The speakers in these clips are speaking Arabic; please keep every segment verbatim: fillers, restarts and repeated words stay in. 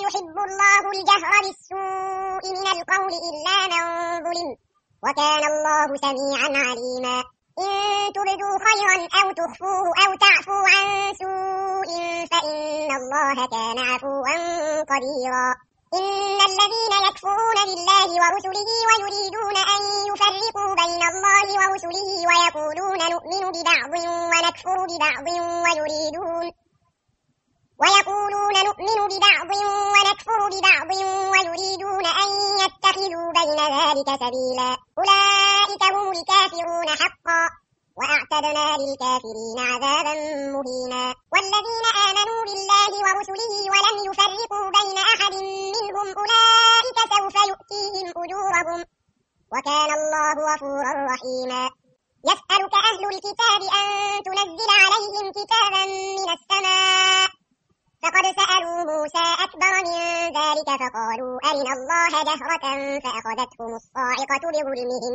يحب الله الجهر بالسوء من القول إلا من ظلم وكان الله سميعا عليما. إن تبدوا خيرا أو تخفوه أو تعفوا عن سوء فإن الله كان عفوا قديرا. إن الذين يكفرون بالله ورسله ويريدون أن يفرقوا بين الله ورسله ويقولون نؤمن ببعض ونكفر ببعض ويريدون ويقولون نؤمن ببعض ونكفر ببعض ويريدون أن يتخذوا بين ذلك سبيلا أولئك هم الكافرون حقا وأعتدنا للكافرين عذابا مهينا. والذين آمنوا بالله ورسله ولم يفرقوا بين أحد منهم أولئك سوف يؤتيهم أجورهم وكان الله غفورا رحيما. يسألك أهل الكتاب أن تنزل عليهم كتابا من السماء فقد سألوا موسى أكبر من ذلك فقالوا أرنا الله جهرة فأخذتهم الصاعقة بظلمهم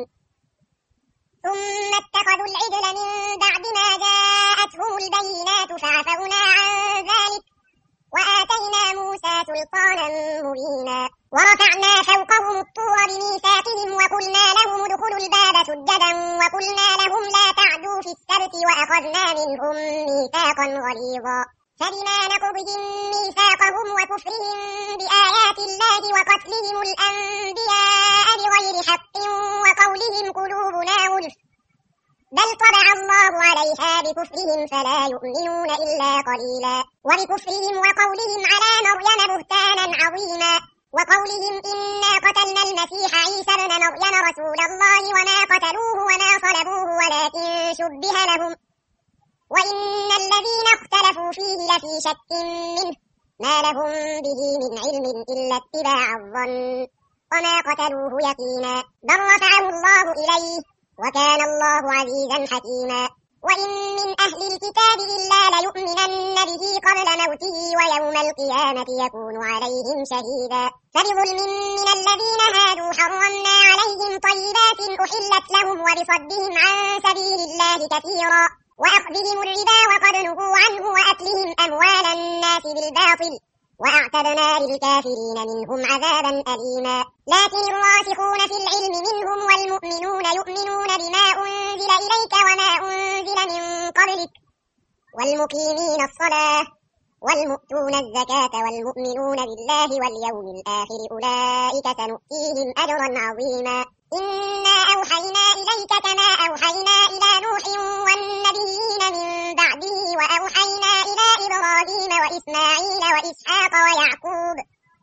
ثم اتخذوا العجل من بعد ما جاءتهم البينات فعفونا عن ذلك وآتينا موسى سلطانا مبينا. ورفعنا فوقهم الطور بميثاقهم وقلنا لهم ادخلوا الباب سجدا وقلنا لهم لا تعدوا في السبت وأخذنا منهم ميثاقا غليظا. فبما نقضهم ميثاقهم وكفرهم بآيات الله وقتلهم الأنبياء بغير حق وقولهم قلوبنا غلف بل طبع الله عليها بكفرهم فلا يؤمنون إلا قليلا. وبكفرهم وقولهم على مريم بهتانا عظيما وقولهم إنا قتلنا المسيح عيسى ابن مريم رسول الله وما قتلوه وما صلبوه ولكن شبه لهم وإن الذين اختلفوا فيه لفي شك منه ما لهم به من علم إلا اتباع الظن وما قتلوه يقينا بل رفعه الله إليه وكان الله عزيزا حكيما. وإن من أهل الكتاب إلا ليؤمنن به قبل موته ويوم القيامة يكون عليهم شهيدا. فبظلم من الذين هادوا حرمنا عليهم طيبات أحلت لهم وبصدهم عن سبيل الله كثيرا وأخذهم الربا وقد نهوا عنه وأكلهم أموال الناس بالباطل وأعتدنا للكافرين منهم عذابا أليما. لكن الراسخون في العلم منهم والمؤمنون يؤمنون بما أنزل إليك وما أنزل من قبلك والمقيمين الصلاة والمؤتون الزكاة والمؤمنون بالله واليوم الآخر أولئك سنؤتيهم أجرا عظيما. إنا أوحينا إليك كما أوحينا إلى نوح والنبيين من بعده وأوحينا إلى إبراهيم وإسماعيل وإسحاق ويعقوب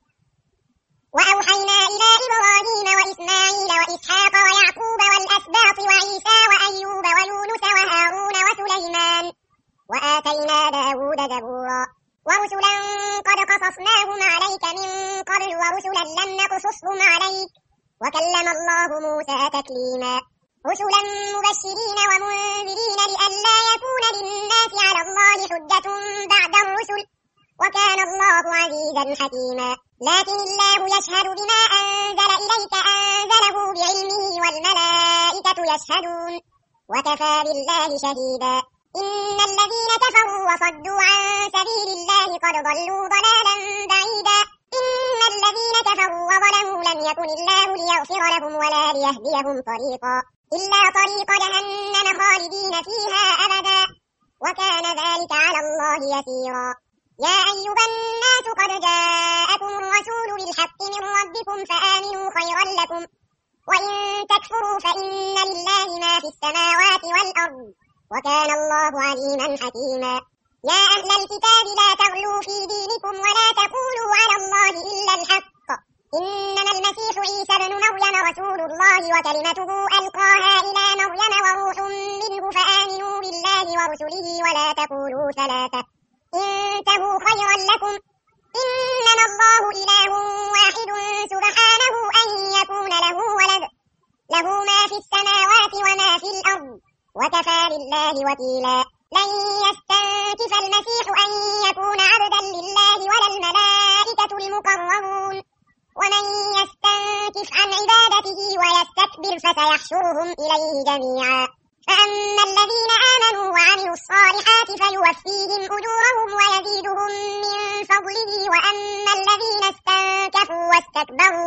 وأوحينا إلى إبراهيم وإسماعيل وإسحاق ويعقوب والأسباط وعيسى وأيوب ويونس وهارون وسليمان وآتينا داود زبورا ورسلا قد قصصناهم عليك من قبل ورسلا لم نقصصهم عليك وكلم الله موسى تكليما. رسلا مبشرين ومنذرين لئلا يكون للناس على الله حجة بعد الرسل وكان الله عزيزا حكيما. لكن الله يشهد بما أنزل إليك أنزله بعلمه والملائكة يشهدون وكفى بالله شهيدا. إن الذين كفروا وصدوا عن سبيل الله قد ضلوا ضلالا بعيدا. إن الذين كفروا وظلموا لم يكن الله ليغفر لهم ولا ليهديهم طريقا إلا طريق جهنم خالدين فيها أبدا وكان ذلك على الله يسيرا. يا أيها الناس قد جاءكم الرسول بالحق من ربكم فآمنوا خيرا لكم وإن تكفروا فإن لله ما في السماوات والأرض وكان الله عليما حكيما. يا أهل الكتاب لا تغلوا في دينكم ولا تقولوا على الله إلا الحق إنما المسيح عيسى ابن مريم رسول الله وكلمته ألقاها إلى مريم وروح منه فآمنوا بالله ورسله ولا تقولوا ثلاثة انتهوا خيرا لكم إنما الله إله واحد سبحانه أن يكون له ولد له ما في السماوات وما في الأرض وكفى بالله وكيلا. لن يستنكف المسيح أن يكون عبدا لله ولا الملائكة المقربون ومن يستنكف عن عبادته ويستكبر فسيحشرهم إليه جميعا. فأما الذين آمنوا وعملوا الصالحات فيوفيهم أجورهم ويزيدهم من فضله وأما الذين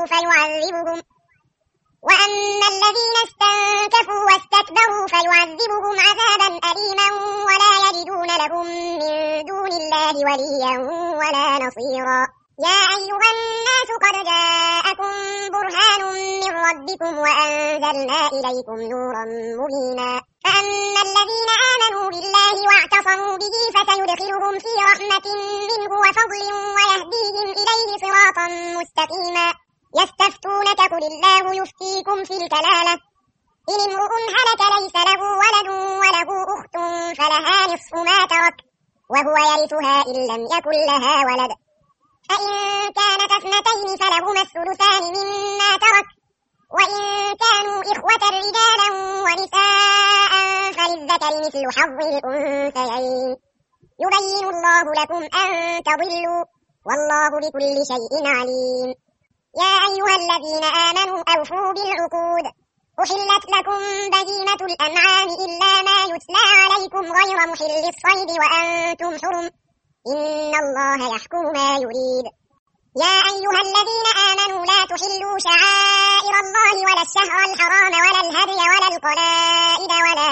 استكبروا فيعذبهم وأما الذين استنكفوا واستكبروا فيعذبهم عذابا أليما ولا يجدون لهم من دون الله وليا ولا نصيرا. يا أيها الناس قد جاءكم برهان من ربكم وأنزلنا إليكم نورا مبينا. فأما الذين آمنوا بالله واعتصموا به فسيدخلهم في رحمة منه وفضل ويهديهم إليه صراطا مستقيما. يستفتونك قل الله يفتيكم في الكلالة إن امرؤ هلك ليس له ولد وله أخت فلها نصف ما ترك وهو يرثها إن لم يكن لها ولد فإن كانت اثنتين فلهما الثلثان مما ترك وإن كانوا إخوة رجالا ونساء فللذكر مثل حظ الأنثيين يبين الله لكم أن تضلوا والله بكل شيء عليم. يا أيها الذين آمنوا أوفوا بالعقود أحلت لكم بهيمة الأنعام إلا ما يتلى عليكم غير محل الصيد وأنتم حرم إن الله يحكم ما يريد. يا أيها الذين آمنوا لا تحلوا شعائر الله ولا الشهر الحرام ولا الهدي ولا القلائد ولا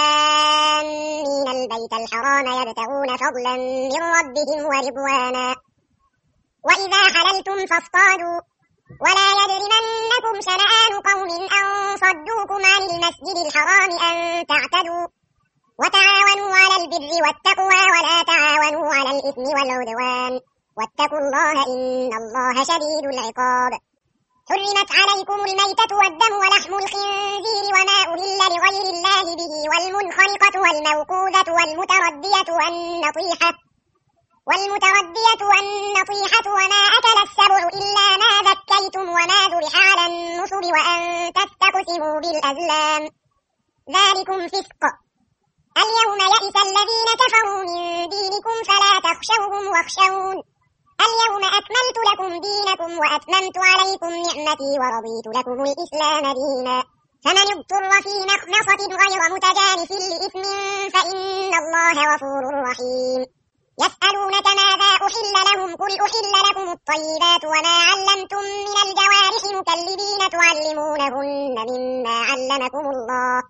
آمين البيت الحرام يبتغون فضلا من ربهم ورضوانا وإذا حللتم فاصطادوا ولا يجرمنكم شنآن قوم أن صدوكم عن المسجد الحرام أن تعتدوا وتعاونوا على البر والتقوى ولا تعاونوا على الإثم والعدوان واتقوا الله إن الله شديد العقاب. حرمت عليكم الميتة والدم ولحم الخنزير وما أهل لغير الله به والمنخنقة والموقوذة والمتردية والنطيحة والمتردية والنطيحة وما أكل السبع إلا ما ذكيتم وما ذبح على النصب وأن تستقسموا بالأزلام ذلكم فسق. اليوم يئس الذين كفروا من دينكم فلا تخشوهم واخشون اليوم أكملت لكم دينكم وأتممت عليكم نعمتي ورضيت لكم الإسلام دينا. فمن اضطر في مخمصة غير متجانف لإثم فإن الله غفور رحيم. يسألونك ماذا أحل لهم قل أحل لكم الطيبات وما علمتم من الجوارح مكلبين تعلمونهن مما علمكم الله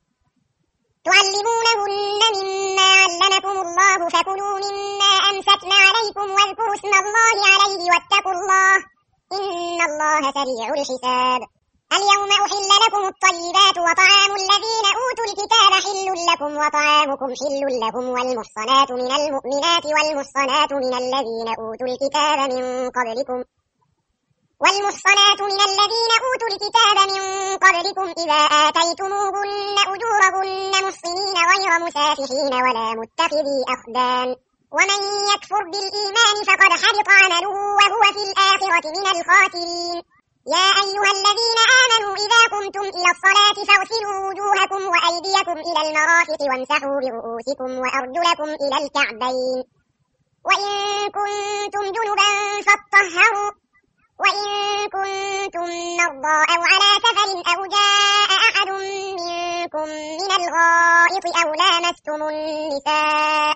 تعلمونهن مما علمكم الله فكلوا مما أمسكن عليكم واذكروا اسم الله عليه واتقوا الله إن الله سريع الحساب. اليوم أحل لكم الطيبات وطعام الذين أوتوا الكتاب حل لكم وطعامكم حل لهم والمحصنات من المؤمنات والمحصنات من الذين أوتوا الكتاب من قبلكم والمحصنات من الذين أوتوا الكتاب من قبلكم إذا آتيتموهن أجورهن محصنين غير مسافحين ولا متخذي أخدان ومن يكفر بالإيمان فقد حبط عمله وهو في الآخرة من الخاسرين. يا أيها الذين آمنوا إذا قمتم إلى الصلاة فاغسلوا وجوهكم وأيديكم إلى المرافق وامسحوا برؤوسكم وأرجلكم إلى الكعبين وإن كنتم جنبا فاطهروا وإن كنتم مرضى أو على سفر أو جاء أحد منكم من الغائط أو لامستم النساء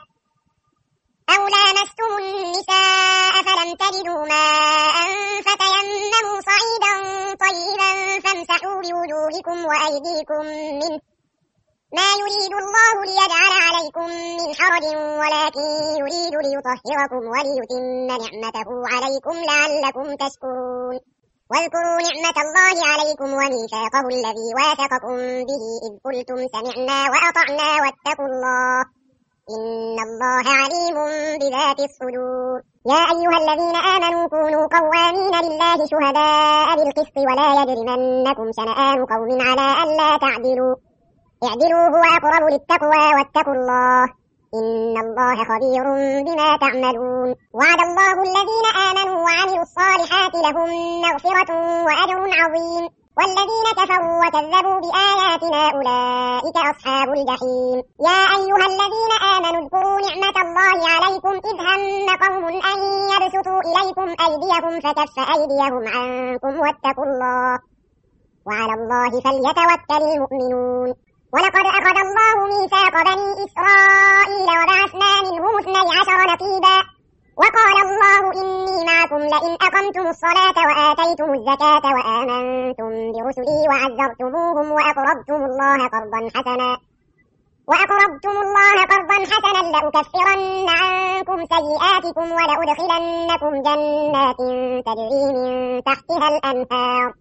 أو لامستم النساء فلم تجدوا ماء فتيمموا صعيدا طيبا فامسحوا بوجوهكم وأيديكم منه ما يريد الله ليجعل عليكم من حرج ولكن يريد ليطهركم وليتم نعمته عليكم لعلكم تشكرون. واذكروا نعمة الله عليكم وميثاقه الذي واثقكم به إذ قلتم سمعنا وأطعنا واتقوا الله إن الله عليم بذات الصدور. يا أيها الذين آمنوا كونوا قوامين لله شهداء بالقسط ولا يجرمنكم شنآن قوم على ألا تعدلوا اعدلوا هو أقرب للتقوى واتقوا الله إن الله خبير بما تعملون. وعد الله الذين آمنوا وعملوا الصالحات لهم مغفرة وأجر عظيم والذين كفروا وكذبوا بآياتنا أولئك أصحاب الجحيم. يا أيها الذين آمنوا اذكروا نعمة الله عليكم إذ هم قوم أن يبسطوا إليكم أيديهم فكف أيديهم عنكم واتقوا الله وعلى الله فليتوكل المؤمنون. ولقد أخذ الله ميثاق بني إسرائيل وبعثنا منهم اثني عشر نقيبا وقال الله إني معكم لئن أقمتم الصلاة وآتيتم الزكاة وآمنتم برسلي وعزرتموهم وأقرضتم الله قرضا حسنا وأقرضتم الله قرضا حسنا لأكفرن عنكم سيئاتكم ولأدخلنكم جنات تجري من تحتها الأنهار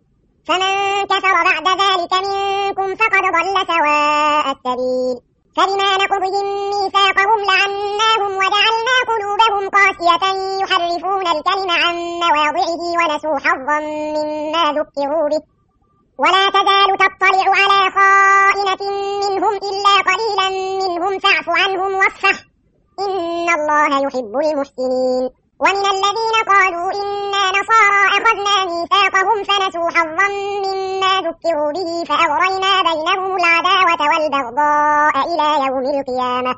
فمن كفر بعد ذلك منكم فقد ضل سواء السبيل فبما نقضهم ميثاقهم لعناهم وجعلنا قلوبهم قاسية يحرفون الكلم عن مواضعه ونسوا حظا مما ذكروا به ولا تزال تطلع على خائنة منهم إلا قليلا منهم فاعف عنهم واصفح إن الله يحب المحسنين ومن الذين قالوا إنا نصارى أخذنا ميثاقهم فنسوا حظا مما ذكروا به فأغرينا بينهم العداوة والبغضاء إلى يوم القيامة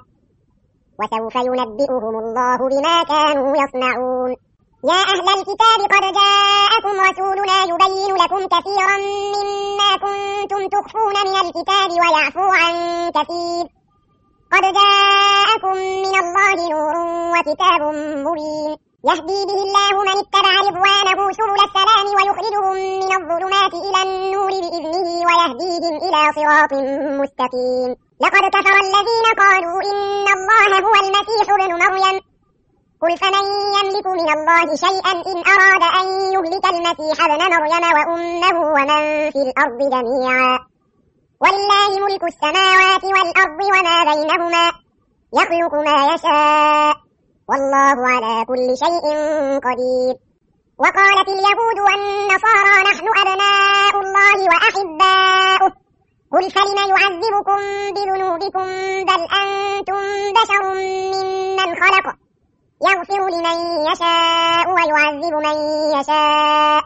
وسوف ينبئهم الله بما كانوا يصنعون يا أهل الكتاب قد جاءكم رسولنا يبين لكم كثيرا مما كنتم تخفون من الكتاب ويعفو عن كثير قد جاءكم من الله نور وكتاب مبين يهدي به الله من اتبع رضوانه سبل السلام ويخرجهم من الظلمات إلى النور بإذنه ويهديهم إلى صراط مستقيم لقد كفر الذين قالوا إن الله هو المسيح ابن مريم قل فمن يملك من الله شيئا إن أراد أن يهلك المسيح ابن مريم وأمه ومن في الأرض جميعا ولله ملك السماوات والأرض وما بينهما يخلق ما يشاء والله على كل شيء قدير وقالت اليهود والنصارى نحن أبناء الله وأحباؤه قل فلم يعذبكم بذنوبكم بل أنتم بشر ممن خلق يغفر لمن يشاء ويعذب من يشاء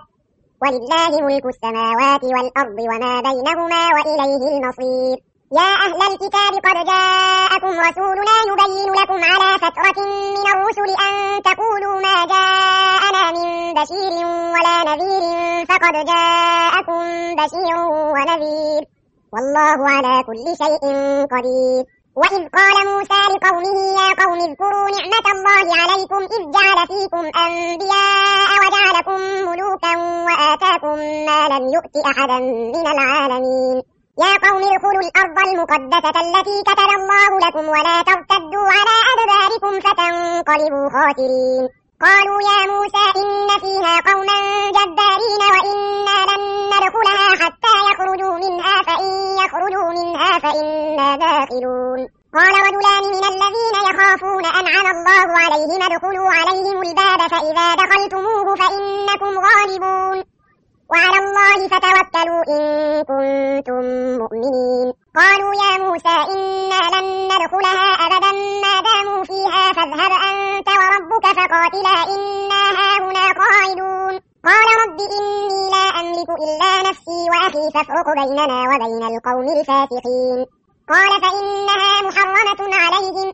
ولله ملك السماوات والأرض وما بينهما وإليه المصير يا أهل الكتاب قد جاءكم رسولنا يبين لكم على فترة من الرسل أن تقولوا ما جاءنا من بشير ولا نذير فقد جاءكم بشير ونذير والله على كل شيء قدير وإذ قال موسى لقومه يا قوم اذكروا نعمة الله عليكم إذ جعل فيكم أنبياء وجعلكم ملوكا وآتاكم ما لم يؤت أحدا من العالمين يا قوم ادخلوا الأرض المقدسة التي كتب الله لكم ولا ترتدوا على أدباركم فتنقلبوا خاسرين قالوا يا موسى إن فيها قوما جبارين وإنا لن ندخلها حتى يخرجوا منها فإن يخرجوا منها فإنا داخلون قال رجلان من الذين يخافون أنعم الله عليهم ادخلوا عليهم الباب فإذا دخلتموه فإنكم غالبون وعلى الله فتوكلوا إن كنتم مؤمنين قالوا يا موسى إنا لن ندخلها أبدا ما داموا فيها فاذهب أنت وربك فقاتلا إنا هاهنا قاعدون قال رب إني لا أملك إلا نفسي وأخي فافرق بيننا وبين القوم الفاسقين قال فإنها محرمة عليهم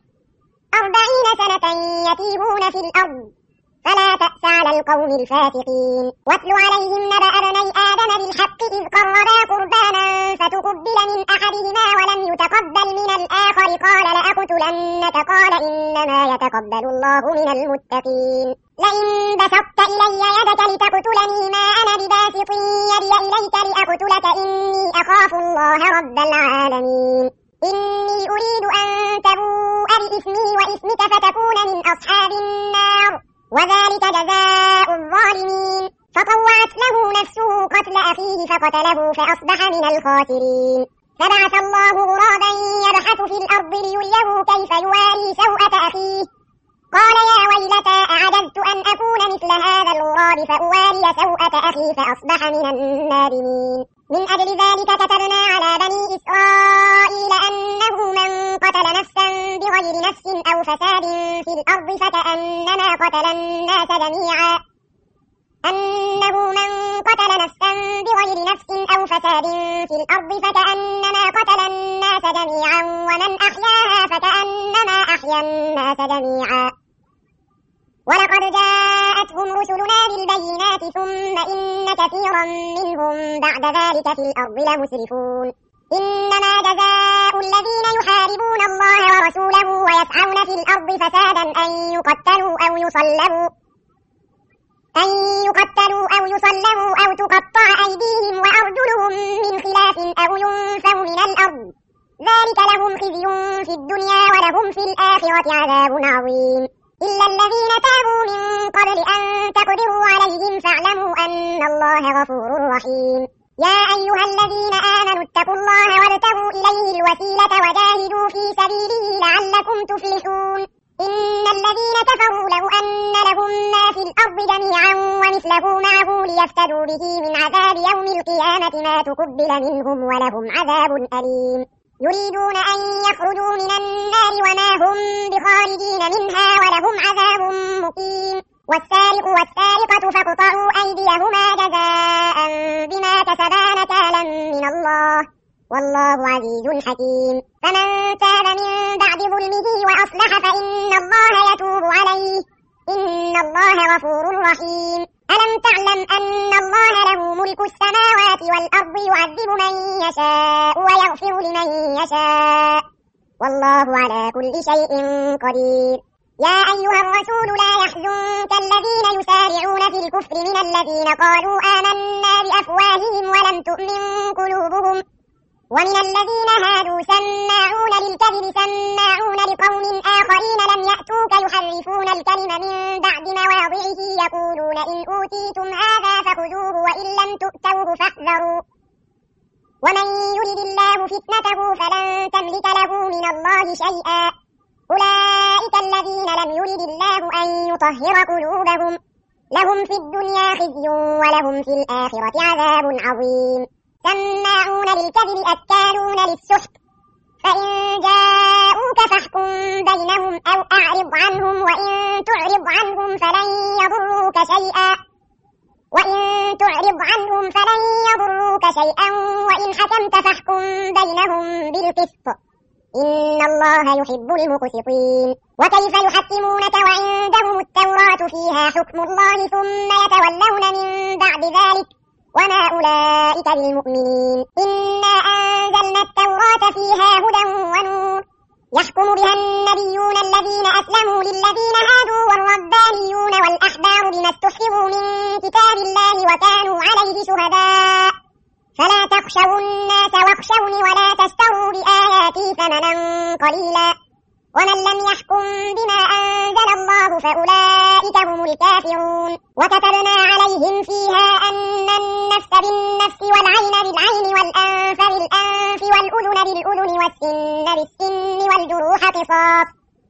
أربعين سنة يتيهون في الأرض فلا تأس على القوم الفاسقين واتل عليهم نبأ بني آدم بالحق إذ قربا قربانا فتقبل من أحدهما ولم يتقبل من الآخر قال لأقتلنك قال إنما يتقبل الله من المتقين لئن بسطت إلي يدك لتقتلني ما أنا بباسط يدي إليك لأقتلك إني أخاف الله رب العالمين إني أريد أن تبوء بإثمي وإثمك فتكون من أصحاب النار وذلك جزاء الظالمين فطوعت له نفسه قتل أخيه فقتله فأصبح من الخاسرين فبعث الله غرابا يبحث في الأرض ليريه كيف يواري سوءة أخيه قال يا ويلتى أعجزت أن أكون مثل هذا الغراب فأواري سوءة أخي فأصبح من النادمين من أجل ذلك كتبنا على بني إسرائيل أنه من قتل نفسا بغير نفس أو فساد في الأرض فكأنما قتل الناس جميعا أنه من قتل نفسا بغير نفس أو فساد في الأرض فكأنما قتل الناس جميعا ومن أحياها فكأنما أحيا الناس جميعا ولقد جاءتهم رسلنا بالبينات ثم إن كثيرا منهم بعد ذلك في الأرض لمسرفون إنما جزاء الذين يحاربون الله ورسوله ويسعون في الأرض فسادا أن يقتلوا أو يصلبوا أن يقتلوا أو يصلبوا أو تقطع أيديهم وأرجلهم من خلاف أو ينفوا من الأرض، ذلك لهم خزي في الدنيا ولهم في الآخرة عذاب عظيم. إلا الذين تابوا من قبل أن تقدروا عليهم فاعلموا أن الله غفور رحيم. يا أيها الذين آمنوا اتقوا الله وابتغوا إليه الوسيلة وجاهدوا في سبيله لعلكم تفلحون. إن الذين كفروا لو أن لهم ما في الأرض جميعا ومثله معه ليفتدوا به من عذاب يوم القيامة ما تقبل منهم ولهم عذاب أليم. يريدون أن يخرجوا من النار وما هم بخارجين منها ولهم عذاب مقيم. والسارق والسارقة فاقطعوا أيديهما جزاء بما كسبا نكالا من الله والله عزيز حكيم. فمن تاب من بعد ظلمه وأصلح فإن الله يتوب عليه إن الله غفور رحيم. ألم تعلم أن الله له ملك السماوات والأرض يعذب من يشاء ويغفر لمن يشاء والله على كل شيء قدير. يا أيها الرسول لا يحزنك الذين يسارعون في الكفر من الذين قالوا آمنا بأفواههم ولم تؤمن قلوبهم ومن الذين هادوا سماعون للكذب سماعون لقوم آخرين لم يأتوك يحرفون الكلم من بعد مواضعه يقولون إن أوتيتم هذا فخذوه وإن لم تؤتوه فاحذروا ومن يرد الله فتنته فلن تملك له من الله شيئا أولئك الذين لم يرد الله أن يطهر قلوبهم لهم في الدنيا خزي ولهم في الآخرة عذاب عظيم. سماعون للكذب أكالون للسحت فإن جاءوك فاحكم بينهم أو أعرض عنهم وإن تعرض عنهم فلن يضروك شيئا وإن تعرض عنهم فلن يضروك شيئا وإن حكمت فاحكم بينهم بالقسط إن الله يحب المقسطين. وكيف يحكمونك وعندهم التوراة فيها حكم الله ثم يتولون من بعد ذلك وما أولئك بالمؤمنين. إنا أنزلنا التوراة فيها هدى ونور يحكم بها النبيون الذين أسلموا للذين هادوا والربانيون والأحبار بما استحفظوا من كتاب الله وكانوا عليه شهداء فلا تخشوا الناس واخشوني ولا تشتروا بآياتي ثمنا قليلا ومن لم يحكم بما أنزل الله فأولئك هم الكافرون. وكتبنا عليهم فيها أن النفس بالنفس والعين بالعين والأنف بالأنف والأذن بالأذن والسن بالسن والجروح قصاص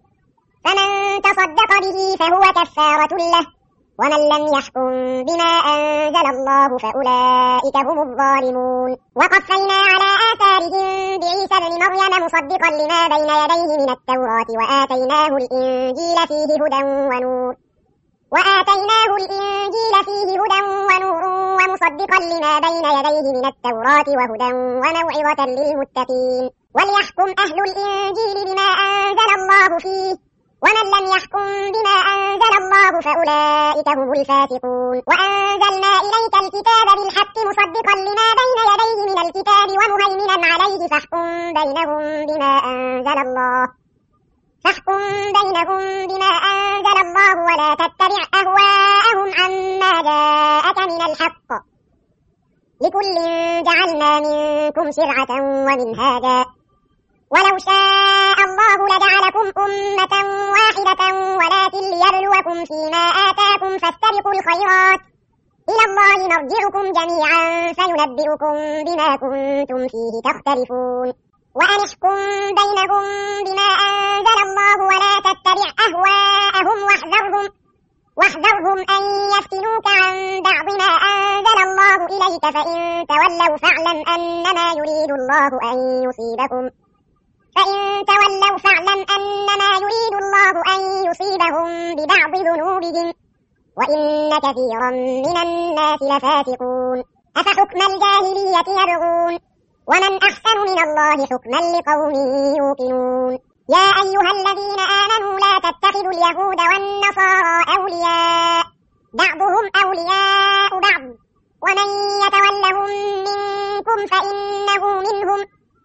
فمن تصدق به فهو كفارة له ومن لم يحكم بما أنزل الله فأولئك هم الظالمون. وقفينا على آثارهم بعيسى ابن مريم مصدقا لما بين يديه من التوراة وآتيناه الإنجيل فيه هدى ونور وآتيناه الإنجيل فيه هدى ونور ومصدقا لما بين يديه من التوراة وهدى وموعظة للمتقين. وليحكم أهل الإنجيل بما أنزل الله فيه ومن لم يحكم بما أنزل الله فأولئك هم الفاسقون. وأنزلنا إليك الكتاب بالحق مصدقا لما بين يديه من الكتاب ومهيمنا عليه فاحكم بينهم بما أنزل الله فاحكم بينهم بما أنزل الله ولا تتبع أهواءهم عما جاءك من الحق لكل جعلنا منكم شرعة ومنهاجا ولو شاء الله لجعلكم أمة واحدة ولكن ليبلوكم فيما آتاكم فاستبقوا الخيرات إلى الله مرجعكم جميعا فينبئكم بما كنتم فيه تختلفون. وأن احكم بينهم بما أنزل الله ولا تتبع أهواءهم واحذرهم واحذرهم أن يفتنوك عن بعض ما أنزل الله إليك فإن تولوا فاعلم أنما يريد الله أن يصيبكم فإن تولوا فاعلم أنما يريد الله أن يصيبهم ببعض ذنوبهم وإن كثيرا من الناس لفاسقون. أفحكم الجاهلية يبغون ومن أحسن من الله حكما لقوم يوقنون. يا أيها الذين آمنوا لا تتخذوا اليهود والنصارى أولياء بعضهم أولياء بعض ومن يتولهم منكم فإنه منهم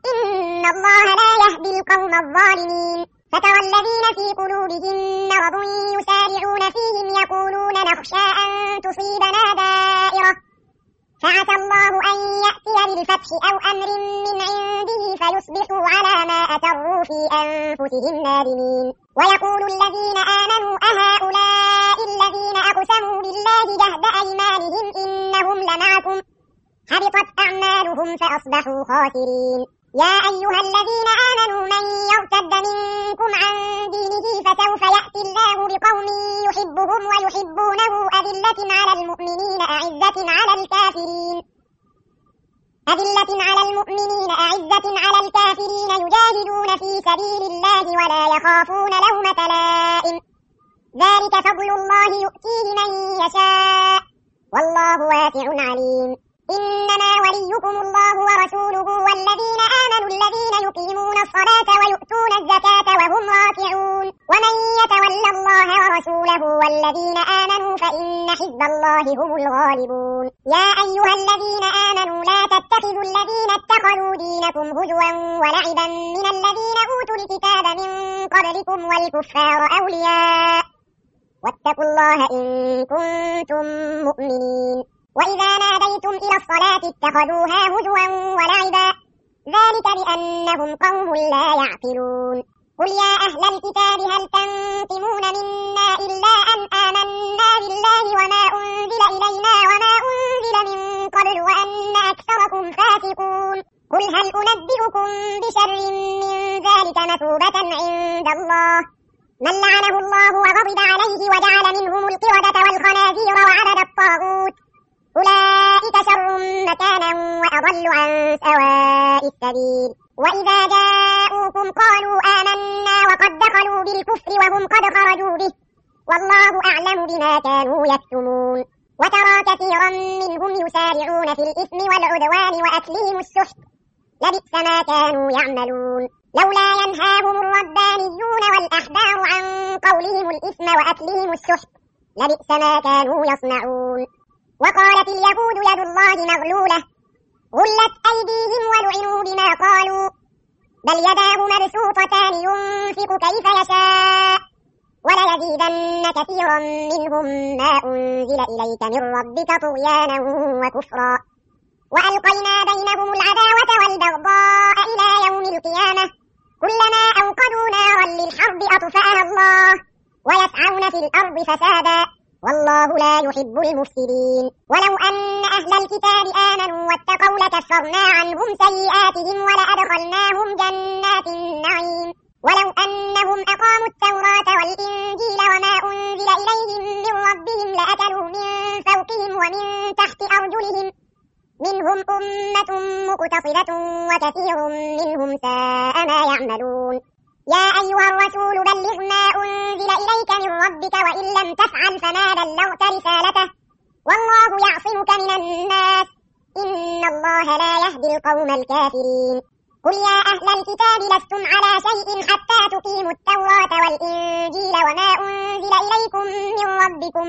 الله لا يهدي القوم الظالمين فترى الذين في قلوبهم مرض يسارعون فيهم يقولون نخشى أن تصيبنا دائرة فعسى الله أن يأتي بالفتح أو أمر من عنده فيصبحوا على ما أسروا في أنفسهم نادمين ويقول الذين آمنوا أهؤلاء الذين أقسموا بالله جهد أيمانهم إنهم لمعكم حبطت أعمالهم فأصبحوا خاسرين يا أيها الذين آمنوا من يرتد منكم عن دينه فسوف يأتي الله بقوم يحبهم ويحبونه أذلة على المؤمنين أعزة على الكافرين أذلة على المؤمنين أعزة على الكافرين يجاهدون في سبيل الله ولا يخافون لومة لائم ذلك فضل الله يؤتيه من يشاء والله واسع عليم إنما وليكم الله ورسوله والذين آمنوا الذين يقيمون الصلاة ويؤتون الزكاة وهم راكعون ومن يتول الله ورسوله والذين آمنوا فإن حزب الله هم الغالبون يا أيها الذين آمنوا لا تتخذوا الذين اتخذوا دينكم هزوا ولعبا من الذين أوتوا الكتاب من قبلكم والكفار أولياء واتقوا الله إن كنتم مؤمنين وإذا ناديتم إلى الصلاة اتخذوها هزوا ولعبا ذلك بأنهم قوم لا يعقلون قل يا أهل الكتاب هل تنقمون منا إلا أن آمنا بالله وما أنزل إلينا وما أنزل من قبل وأن أكثركم فاسقون قل هل أنبئكم بشر من ذلك مثوبة عند الله من لعنه الله وغضب عليه وجعل منهم القردة والخنازير وعبد الطاغوت أولئك شر مكانا وأضل عن سواء السبيل وإذا جاءوكم قالوا آمنا وقد دخلوا بالكفر وهم قد خرجوا به والله أعلم بما كانوا يكتمون وترى كثيرا منهم يسارعون في الإثم والعدوان وأكلهم السحت لبئس ما كانوا يعملون لولا ينهاهم الربانيون والأحبار عن قولهم الإثم وأكلهم السحت لبئس ما كانوا يصنعون وقالت اليهود يد الله مغلولة غلت أيديهم ولعنوا بما قالوا بل يداه مبسوطتان ينفق كيف يشاء وليزيدن كثيرا منهم ما أنزل إليك من ربك طغيانا وكفرا وألقينا بينهم العداوة والبغضاء إلى يوم القيامة كلما أوقدوا نارا للحرب أطفأها الله ويسعون في الأرض فسادا والله لا يحب المفسدين ولو أن أهل الكتاب آمنوا واتقوا لكفرنا عنهم سيئاتهم ولأدخلناهم جنات النعيم ولو أنهم أقاموا التوراة والإنجيل وما أنزل إليهم من ربهم لأكلوا من فوقهم ومن تحت أرجلهم منهم أمة مقتصدة وكثير منهم ساء ما يعملون يا أيها الرسول بلغ ما أنزل إليك من ربك وإن لم تفعل فما بلغت رسالته والله يعصمك من الناس إن الله لا يهدي القوم الكافرين قل يا أهل الكتاب لستم على شيء حتى تقيموا التوراة والإنجيل وما أنزل إليكم من ربكم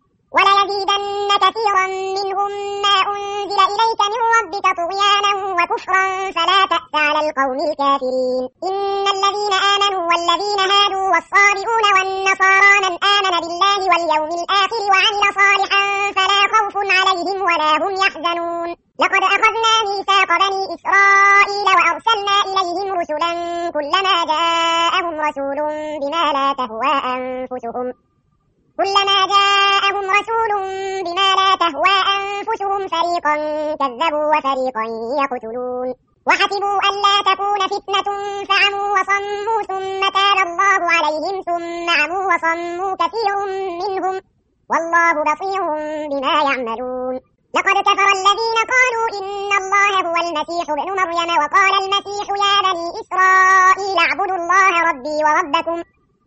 وليزيدن كثيرا منهم ما أنزل إليك من ربك طغيانا وكفرا فلا تأس على القوم الكافرين إن الذين آمنوا والذين هادوا والصابئون والنصارى من آمن بالله واليوم الآخر وعمل صالحا فلا خوف عليهم ولا هم يحزنون لقد أخذنا ميثاق بني إسرائيل وأرسلنا إليهم رسلا كلما جاءهم رسول بما لا تهوى أنفسهم كلما جاءهم رسول بما لا تهوى أنفسهم فريقا كذبوا وفريقا يقتلون وحسبوا ألا تكون فتنة فعموا وصموا ثم تاب الله عليهم ثم عموا وصموا كثير منهم والله بصير بما يعملون لقد كفر الذين قالوا إن الله هو المسيح ابن مريم وقال المسيح يا بني إسرائيل اعبدوا الله ربي وربكم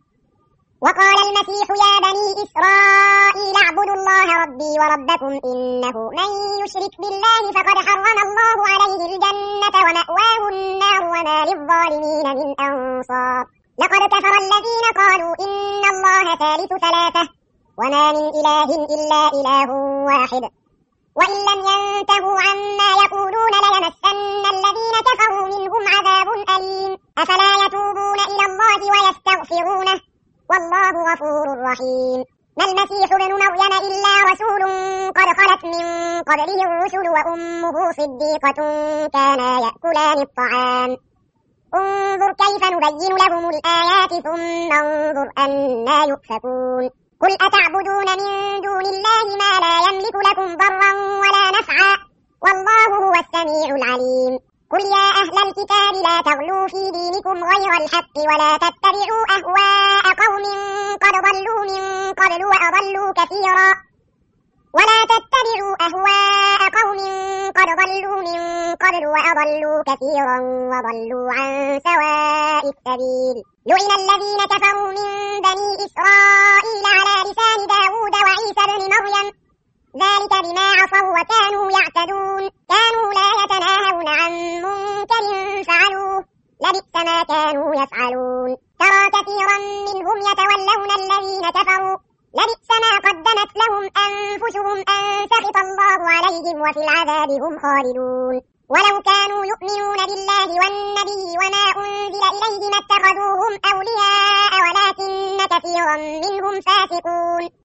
وقال المسيح يا بني إسرائيل اعبدوا الله ربي وربكم إنه من يشرك بالله فقد حرم الله عليه الجنة ومأواه النار وما للظالمين من أنصار لقد كفر الذين قالوا إن الله ثالث ثلاثة وما من إله إلا إله واحد وإن لم ينتهوا عما يقولون ليمسن الذين كفروا منهم عذاب أليم أفلا يتوبون إلى الله ويستغفرونه والله غفور رحيم ما المسيح ابن مريم إلا رسول قد خلت من قبله الرسل وأمه صديقة كانا يأكلان الطعام انظر كيف نبين لهم الآيات ثم انظر أنى يؤفكون قل أتعبدون من دون الله ما لا يملك لكم ضرا ولا نفعا والله هو السميع العليم قل يا أهل الكتاب لا تغلوا في دينكم غير الحق ولا تتبعوا أهواء قوم قد ضلوا من قبل وأضلوا كثيرا ولا تتبعوا أهواء قوم قد ضلوا من قبل وأضلوا كثيرا وضلوا عن سواء السبيل لعن الذين كفروا من بني إسرائيل على لسان داود وعيسى بن مريم ذلك بما عصوا وكانوا يعتدون كانوا لا يتناهون عن منكر فعلوه لبئس ما كانوا يفعلون ترى كثيرا منهم يتولون الذين كفروا لبئس ما قدمت لهم أنفسهم أن سخط الله عليهم وفي العذاب هم خالدون ولو كانوا يؤمنون بالله والنبي وما أنزل إليه ما اتخذوهم أولياء ولكن كثيرا منهم فاسقون